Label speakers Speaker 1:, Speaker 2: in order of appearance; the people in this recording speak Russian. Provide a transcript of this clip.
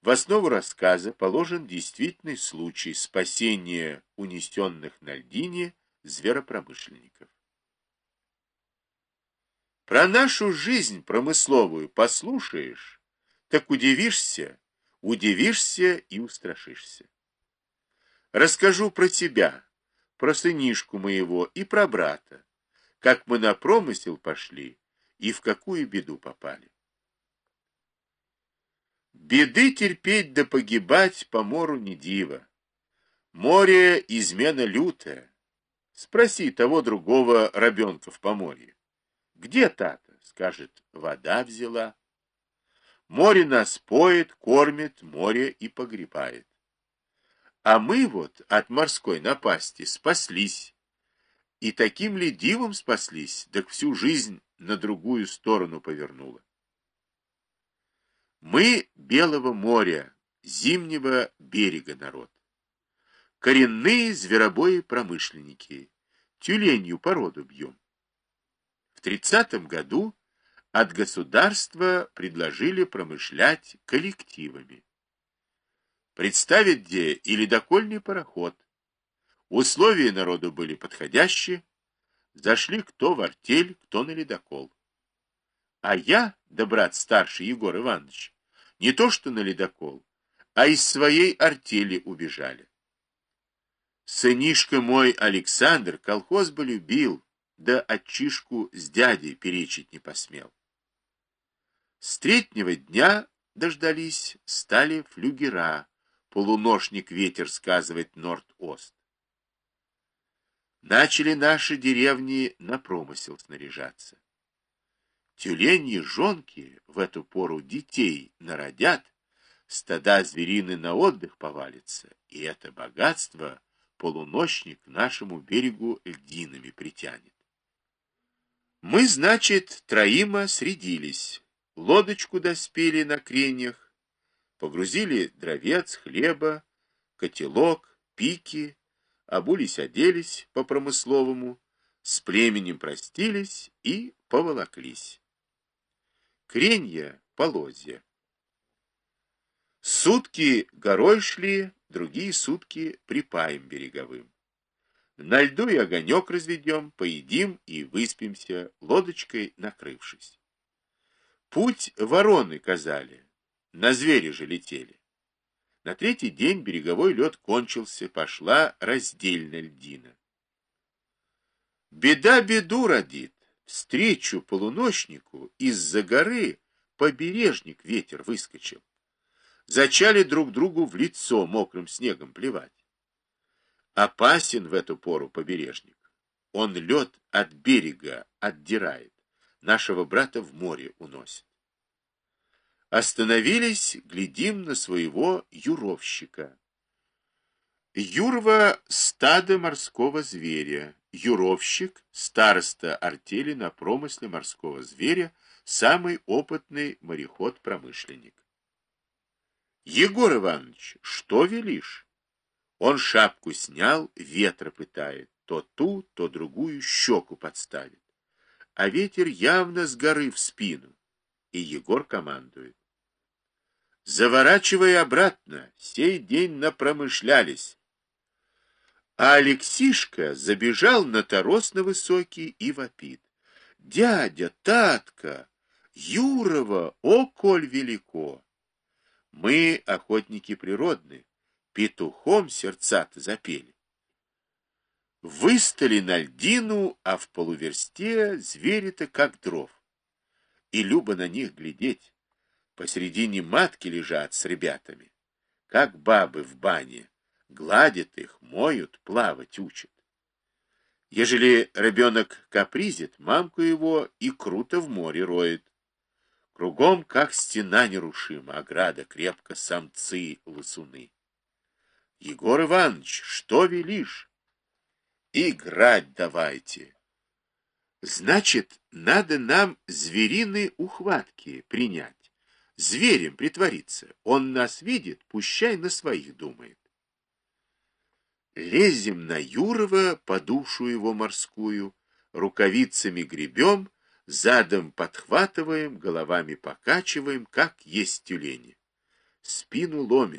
Speaker 1: В основу рассказа положен действительный случай спасения унесенных на льдине зверопромышленников. Про нашу жизнь промысловую послушаешь, так удивишься и устрашишься. Расскажу про тебя, про сынишку моего и про брата, как мы на промысел пошли и в какую беду попали. Беды терпеть да погибать по мору не диво. Море измена лютая. Спроси того другого рабенка в поморье. Где та-то? Скажет, вода взяла. Море нас поет, кормит, море и погребает. А мы вот от морской напасти спаслись. И таким ли дивом спаслись, так всю жизнь на другую сторону повернула. Мы Белого моря, зимнего берега народ. Коренные зверобои промышленники. Тюленью породу бьем. В 30-м году от государства предложили промышлять коллективами. Представить где и ледокольный пароход. Условия народу были подходящие. Зашли кто в артель, кто на ледокол. А я, да брат старший Егор Иванович, не то что на ледокол, а из своей артели убежали. Сынишка мой Александр колхоз бы любил, да отчишку с дядей перечить не посмел. С третьего дня дождались, стали флюгера, полуношник ветер сказывать норд-ост. Начали наши деревни на промысел снаряжаться. Тюленьи жонки в эту пору детей народят, стада зверины на отдых повалится, и это богатство полуночник к нашему берегу льдинами притянет. Мы, значит, троима срядились, лодочку доспели на креньях, погрузили дровец, хлеба, котелок, пики, обулись, оделись по-промысловому, с племенем простились и поволоклись. Кренья, полозья. Сутки горой шли, другие сутки припаем береговым. На льду и огонек разведем, поедим и выспимся, лодочкой накрывшись. Путь вороны казали, на звери же летели. На третий день береговой лед кончился, пошла раздельная льдина. Беда беду родит. Встречу полуночнику из-за горы побережник ветер выскочил. Зачали друг другу в лицо мокрым снегом плевать. Опасен в эту пору побережник. Он лед от берега отдирает, нашего брата в море уносит. Остановились, глядим на своего юровщика. Юрва — стадо морского зверя. Юровщик — староста артели на промысле морского зверя, самый опытный мореход-промышленник. Егор Иванович, что велишь? Он шапку снял, ветра пытает, то ту, то другую щеку подставит. А ветер явно с горы в спину. И Егор командует. Заворачивай обратно, сей день напромышлялись. А Алексишка забежал на торос на высокий и вопит. Дядя, татка, Юрова, о, коль велико! Мы, охотники природные, петухом сердца-то запели. Выстали на льдину, а в полуверсте звери-то как дров. И любо на них глядеть. Посередине матки лежат с ребятами, как бабы в бане. Гладят их, моют, плавать учат. Ежели ребенок капризит, мамку его и круто в море роет. Кругом, как стена нерушима, ограда крепко, самцы-лысуны. Егор Иванович, что велишь? Играть давайте. Значит, надо нам звериные ухватки принять, зверем притвориться. Он нас видит, пущай на своих думает. Лезем на Юрова, по душу его морскую, рукавицами гребем, задом подхватываем, головами покачиваем, как есть тюлени. спину ломит.